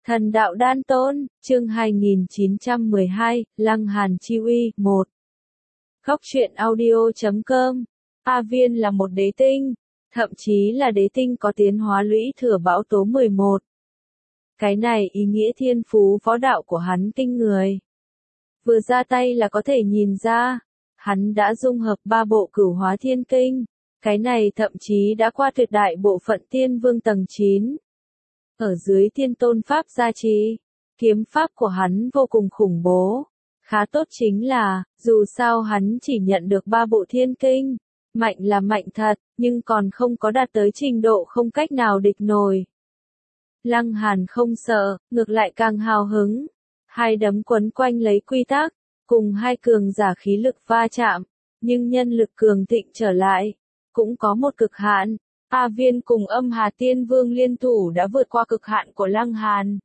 Thần đạo đan tôn, chương 2912, Lăng Hàn chi uy, 1. Góc truyện audio.com. A Viên là một đế tinh, thậm chí là đế tinh có tiến hóa lũy thừa bão tố 11. Cái này ý nghĩa thiên phú võ đạo của hắn kinh người. Vừa ra tay là có thể nhìn ra, hắn đã dung hợp 3 bộ cửu hóa thiên kinh, cái này thậm chí đã qua tuyệt đại bộ phận tiên vương tầng 9. Ở dưới thiên tôn pháp gia trì, kiếm pháp của hắn vô cùng khủng bố. Khá tốt chính là, dù sao hắn chỉ nhận được 3 bộ thiên kinh, mạnh là mạnh thật, nhưng còn không có đạt tới trình độ không cách nào địch nổi. Lăng Hàn không sợ, ngược lại càng hào hứng. Hai đấm quấn quanh lấy quy tắc, cùng hai cường giả khí lực va chạm, nhưng nhân lực cường thịnh trở lại, cũng có một cực hạn. A Viên cùng Âm Hà Tiên Vương liên thủ đã vượt qua cực hạn của Lăng Hàn.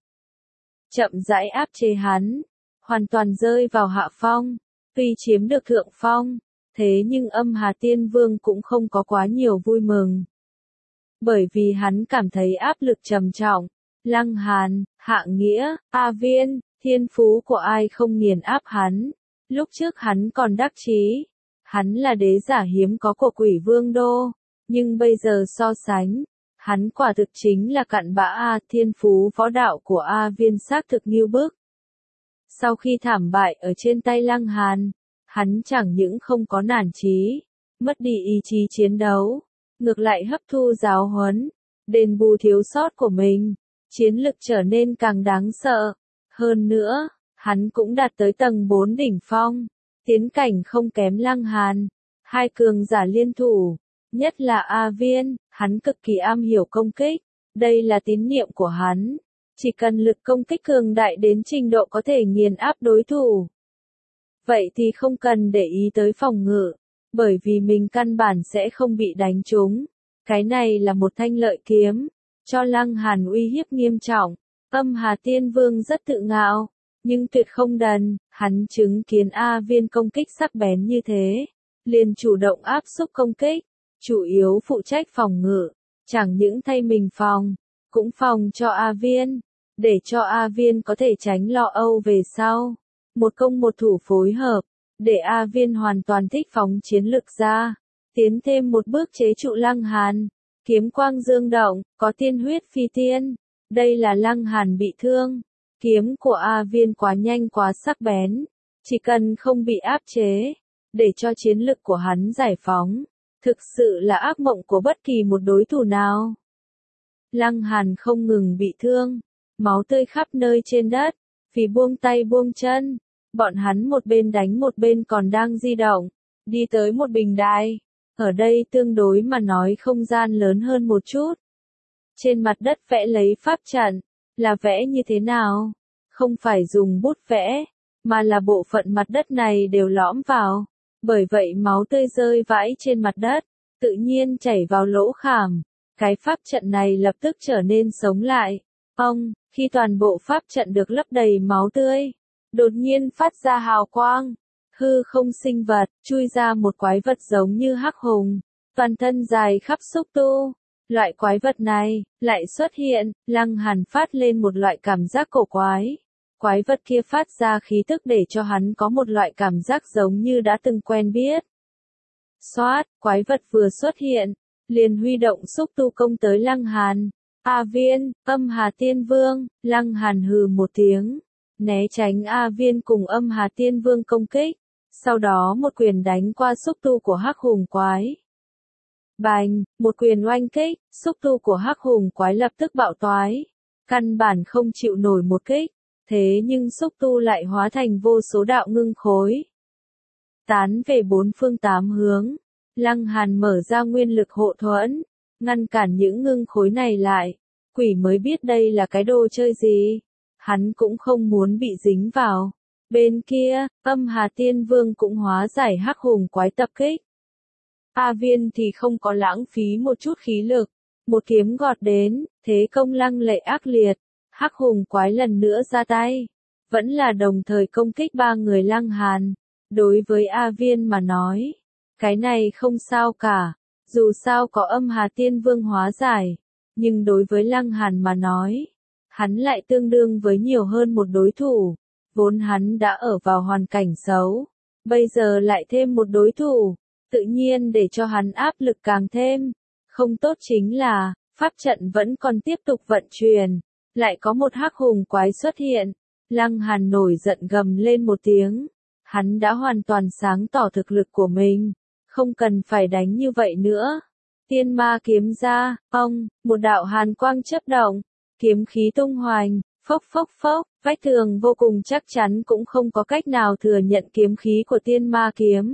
Chậm rãi áp chế hắn, hoàn toàn rơi vào hạ phong, tuy chiếm được thượng phong, thế nhưng Âm Hà Tiên Vương cũng không có quá nhiều vui mừng. Bởi vì hắn cảm thấy áp lực trầm trọng. Lăng Hàn, Hạng Nghĩa, A Viên, thiên phú của ai không nghiền áp hắn. Lúc trước hắn còn đắc chí, hắn là đế giả hiếm có của Quỷ Vương Đô. Nhưng bây giờ so sánh, hắn quả thực chính là cặn bã A. Thiên phú võ đạo của A Viên xác thực nghiêu bức. Sau khi thảm bại ở trên tay Lăng Hàn, hắn chẳng những không có nản chí, mất đi ý chí chiến đấu, ngược lại hấp thu giáo huấn, đền bù thiếu sót của mình, chiến lực trở nên càng đáng sợ. Hơn nữa, hắn cũng đạt tới tầng 4 đỉnh phong, tiến cảnh không kém Lăng Hàn. Hai cường giả liên thủ, nhất là A Viên, hắn cực kỳ am hiểu công kích, đây là tín niệm của hắn, chỉ cần lực công kích cường đại đến trình độ có thể nghiền áp đối thủ. Vậy thì không cần để ý tới phòng ngự, bởi vì mình căn bản sẽ không bị đánh trúng. Cái này là một thanh lợi kiếm, cho Lăng Hàn uy hiếp nghiêm trọng. Âm Hà Tiên Vương rất tự ngạo, nhưng tuyệt không đần, hắn chứng kiến A Viên công kích sắc bén như thế, liền chủ động áp xúc công kích, chủ yếu phụ trách phòng ngự, chẳng những thay mình phòng, cũng phòng cho A Viên, để cho A Viên có thể tránh lo âu về sau. Một công một thủ phối hợp, để A Viên hoàn toàn thích phóng chiến lực ra, tiến thêm một bước chế trụ Lăng Hàn. Kiếm quang dương động, có tiên huyết phi tiên, đây là Lăng Hàn bị thương. Kiếm của A Viên quá nhanh quá sắc bén, chỉ cần không bị áp chế, để cho chiến lực của hắn giải phóng, thực sự là ác mộng của bất kỳ một đối thủ nào. Lăng Hàn không ngừng bị thương, máu tươi khắp nơi trên đất, vì buông tay buông chân, bọn hắn một bên đánh một bên còn đang di động, đi tới một bình đài. Ở đây tương đối mà nói không gian lớn hơn một chút. Trên mặt đất vẽ lấy pháp trận, là vẽ như thế nào? Không phải dùng bút vẽ, mà là bộ phận mặt đất này đều lõm vào. Bởi vậy máu tươi rơi vãi trên mặt đất, tự nhiên chảy vào lỗ khảm. Cái pháp trận này lập tức trở nên sống lại. Khi toàn bộ pháp trận được lấp đầy máu tươi, đột nhiên phát ra hào quang. Hư không sinh vật, chui ra một quái vật giống như hắc hùng, toàn thân dài khắp xúc tu. Loại quái vật này, lại xuất hiện, Lăng Hàn phát lên một loại cảm giác cổ quái. Quái vật kia phát ra khí tức để cho hắn có một loại cảm giác giống như đã từng quen biết. Xoát, quái vật vừa xuất hiện, liền huy động xúc tu công tới Lăng Hàn. A Viên, Âm Hà Tiên Vương, Lăng Hàn hừ một tiếng, né tránh A Viên cùng Âm Hà Tiên Vương công kích. Sau đó một quyền đánh qua xúc tu của hắc hùng quái. Bành, một quyền oanh kích, xúc tu của hắc hùng quái lập tức bạo toái. Căn bản không chịu nổi một kích, thế nhưng xúc tu lại hóa thành vô số đạo ngưng khối. Tán về bốn phương tám hướng, Lăng Hàn mở ra nguyên lực hộ thuẫn, ngăn cản những ngưng khối này lại. Quỷ mới biết đây là cái đồ chơi gì, hắn cũng không muốn bị dính vào. Bên kia, Âm Hà Tiên Vương cũng hóa giải hắc hùng quái tập kích. A Viên thì không có lãng phí một chút khí lực, một kiếm gọt đến, thế công lăng lệ ác liệt, hắc hùng quái lần nữa ra tay, vẫn là đồng thời công kích 3 người Lăng Hàn. Đối với A Viên mà nói, cái này không sao cả, dù sao có Âm Hà Tiên Vương hóa giải, nhưng đối với Lăng Hàn mà nói, hắn lại tương đương với nhiều hơn một đối thủ. Vốn hắn đã ở vào hoàn cảnh xấu, bây giờ lại thêm một đối thủ, tự nhiên để cho hắn áp lực càng thêm. Không tốt chính là, pháp trận vẫn còn tiếp tục vận chuyển, lại có một hắc hùng quái xuất hiện. Lăng Hàn nổi giận gầm lên một tiếng, hắn đã hoàn toàn sáng tỏ thực lực của mình, không cần phải đánh như vậy nữa. Tiên ma kiếm ra, một đạo hàn quang chớp động, kiếm khí tung hoành, phốc phốc phốc, vách tường vô cùng chắc chắn cũng không có cách nào thừa nhận kiếm khí của tiên ma kiếm.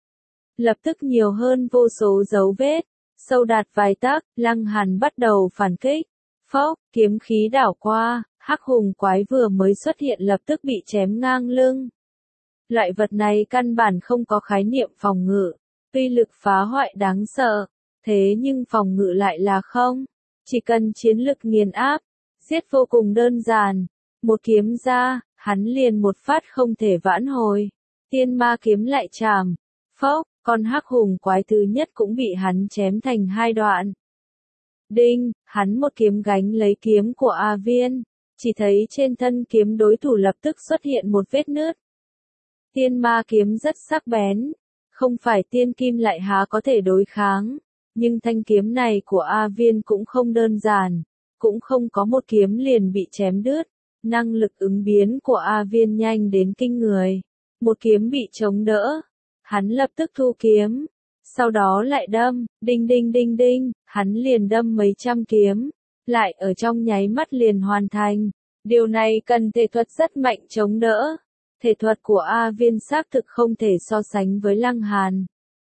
Lập tức nhiều hơn vô số dấu vết, sâu đạt vài tấc, Lăng Hàn bắt đầu phản kích. Phốc, kiếm khí đảo qua, hắc hùng quái vừa mới xuất hiện lập tức bị chém ngang lưng. Loại vật này căn bản không có khái niệm phòng ngự, uy lực phá hoại đáng sợ, thế nhưng phòng ngự lại là không. Chỉ cần chiến lực nghiền áp, giết vô cùng đơn giản. Một kiếm ra, hắn liền một phát không thể vãn hồi. Tiên ma kiếm lại chạm. Phốc, con hắc hùng quái thứ nhất cũng bị hắn chém thành hai đoạn. Đinh, hắn một kiếm gánh lấy kiếm của A Viên. Chỉ thấy trên thân kiếm đối thủ lập tức xuất hiện một vết nứt. Tiên ma kiếm rất sắc bén. Không phải tiên kim lại há có thể đối kháng. Nhưng thanh kiếm này của A Viên cũng không đơn giản. Cũng không có một kiếm liền bị chém đứt. Năng lực ứng biến của A Viên nhanh đến kinh người. Một kiếm bị chống đỡ. Hắn lập tức thu kiếm. Sau đó lại đâm, đinh đinh đinh đinh, hắn liền đâm mấy trăm kiếm. Lại ở trong nháy mắt liền hoàn thành. Điều này cần thể thuật rất mạnh chống đỡ. Thể thuật của A Viên xác thực không thể so sánh với Lăng Hàn.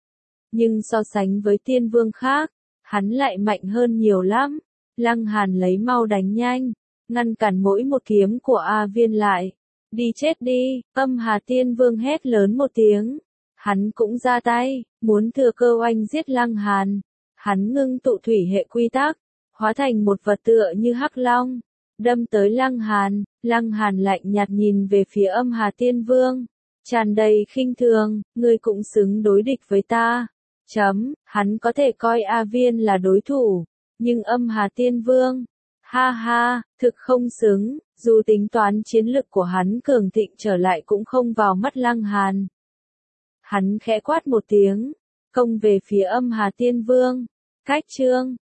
Nhưng so sánh với tiên vương khác, hắn lại mạnh hơn nhiều lắm. Lăng Hàn lấy mau đánh nhanh, ngăn cản mỗi một kiếm của A Viên lại. Đi chết đi, Âm Hà Tiên Vương hét lớn một tiếng. Hắn cũng ra tay, muốn thừa cơ oanh giết Lăng Hàn. Hắn ngưng tụ thủy hệ quy tắc, hóa thành một vật tựa như hắc long, đâm tới Lăng Hàn. Lăng Hàn lạnh nhạt nhìn về phía Âm Hà Tiên Vương, tràn đầy khinh thường, ngươi cũng xứng đối địch với ta. Hắn có thể coi A Viên là đối thủ, nhưng Âm Hà Tiên Vương, ha ha, thực không xứng, dù tính toán chiến lực của hắn cường thịnh trở lại cũng không vào mắt Lăng Hàn. Hắn khẽ quát một tiếng, công về phía Âm Hà Tiên Vương. Cách chương